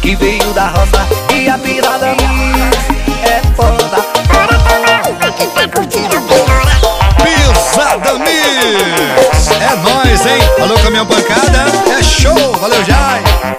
que veio da roça e a pirada mix é foda. Bora tomar uma que tá curtindo bem hora. Pisada Mix! É nóis, hein? Alô, caminhão pancada, é show! Valeu, Jai!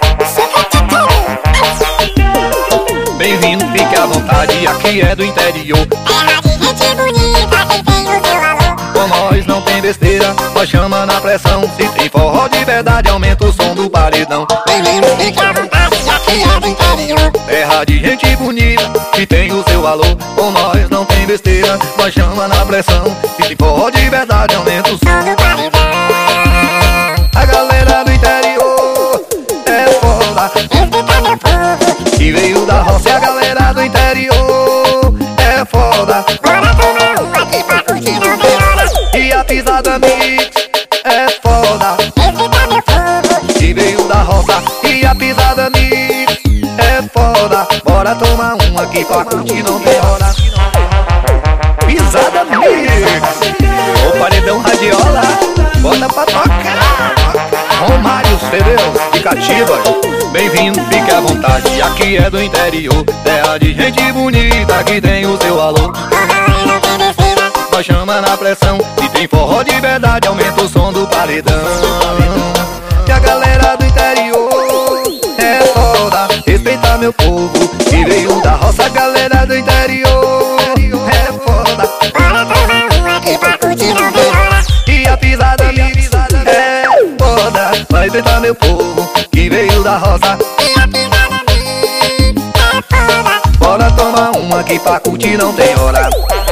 Bem-vindo, fique à vontade, aqui é do interior. Terra de gente bonita, quem tem o seu valor. Com nós não tem besteira, nós chama na pressão. Se tem forró de verdade, aumenta o som do paredão. Bem-vindo, fique à vontade, aqui é do interior. Terra de gente bonita, que tem o seu valor. Com nós não tem besteira, nós chama na pressão. Se tem forró de verdade, aumenta o som Som do paredão. A galera do interior é foda. Respeita meu povo. Que veio da roça e a galera do interior é foda. Bora tomar uma que tá curtindo bem hora. E a pisada mix é foda. Respeita meu povo. Que veio da roça e a pisada mix é foda. Bora tomar uma aqui pra curtir, não tem hora. Pisada mix, o paredão radiola, bota pra tocar. Romário Cedeus de Cativas, bem-vindo, fique à vontade, aqui é do interior. Terra de gente bonita que tem o seu valor. Nós não tem besteira. Nós chama na pressão, se tem forró de verdade, aumenta o som do paredão. E a galera do interior é foda. Respeita meu povo, que veio da roça, a galera do interior é foda. Bora tomar uma que tá curtindo bem hora. E a pisada mix é foda. Vai respeitar meu povo, que veio da roça. E a pisada mix é foda. Bora tomar uma que pra curtir não tem hora.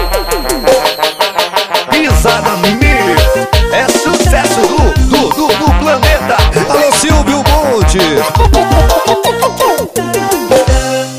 Pisada mix é sucesso do planeta. Alô, Silvio Monte!